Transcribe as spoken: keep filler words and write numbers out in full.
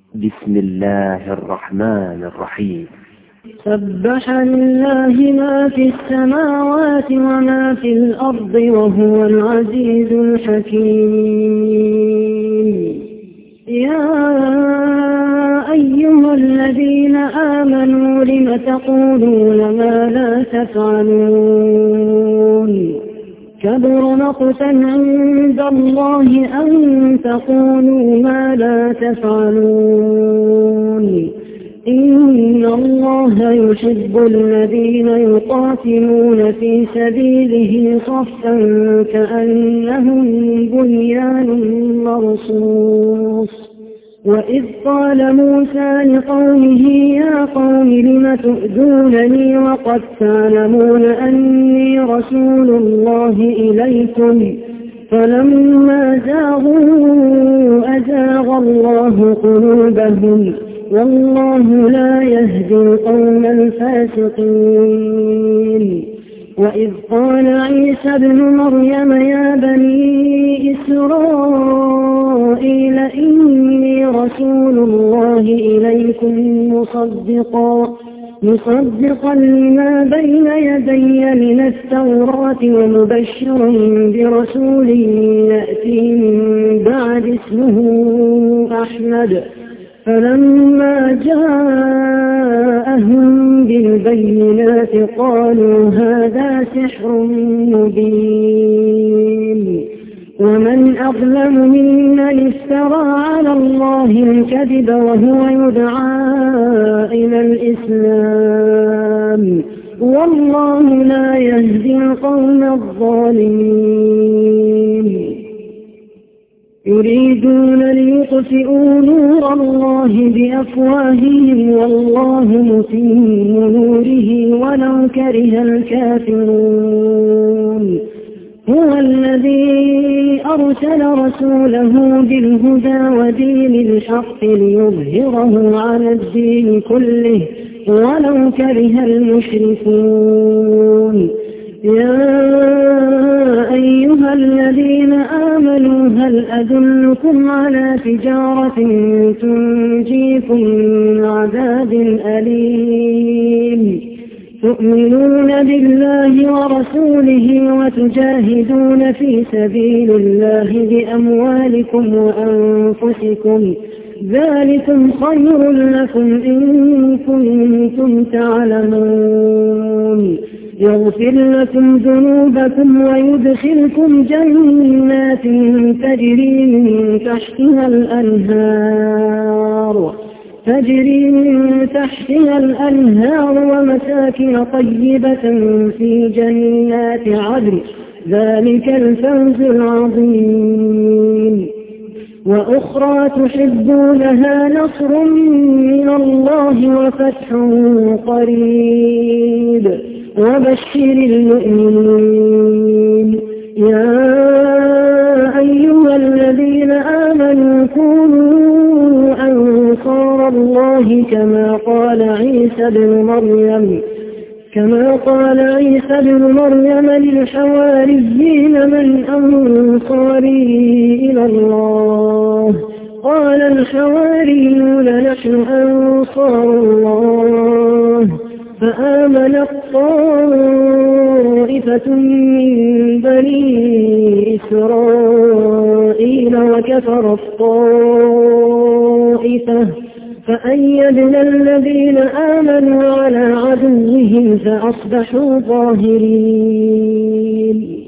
بسم الله الرحمن الرحيم. سبح لله ما في السماوات وما في الأرض وهو العزيز الحكيم. يا أيها الذين آمنوا لم تقولون ما لا تفعلون كبر مقتا عند الله أن تقولوا ما لا تفعلون إن الله يحب الذين يقاتلون في سبيله صفا كأنهم بنيان مرصوص. وإذ قال موسى لقومه يا قوم لم تؤذونني وقد تعلمون أني رسول الله إليكم فلما زاغوا أزاغ الله قلوبهم والله لا يهدي القوم الفاسقين. وإذ قال عيسى ابن مريم يا بني إسرائيل إني رسول الله إليكم مصدقا مصدقا لما بين يدي من التوراة ومبشرا برسول يأتي من بعد اسمه أحمد. فلما جاءهم بالبينات قالوا هذا سحر مبين ومن أظلم ممن افترى على الله الكذب وهو يدعى إلى الإسلام والله لا يهدي القوم الظالمين. يريدون ليطفئوا نور الله بأفواههم والله متم نوره ولو كره الكافرون. هو الذي أرسل رسوله بالهدى ودين الحق ليظهره على الدين كله ولو كره المشركون. يا أيها الذين آمنوا هل أدلكم على تجارة تنجيكم من عذاب أليم تؤمنون بالله ورسوله وتجاهدون في سبيل الله بأموالكم وأنفسكم ذلكم خير لكم إن كنتم تعلمون. يغفر لكم ذنوبكم ويدخلكم جنات تجري من تحتها الأنهار تجري من تحتها الأنهار ومساكن طيبة في جنات عدن ذلك الفوز العظيم. وأخرى تحبونها نصر من الله وفتح قريب وبشر المؤمنين. يا أيها الذين آمنوا كونوا أنصار الله كما قال عيسى بن مريم كما قال عيسى بن مريم للحواريين من أنصاري إلى الله قال الحواريون نحن أنصار الله. فآمنت طائفة من بني إسرائيل وكفرت طائفة فأيدنا الذين آمنوا على عدوهم فأصبحوا ظاهرين.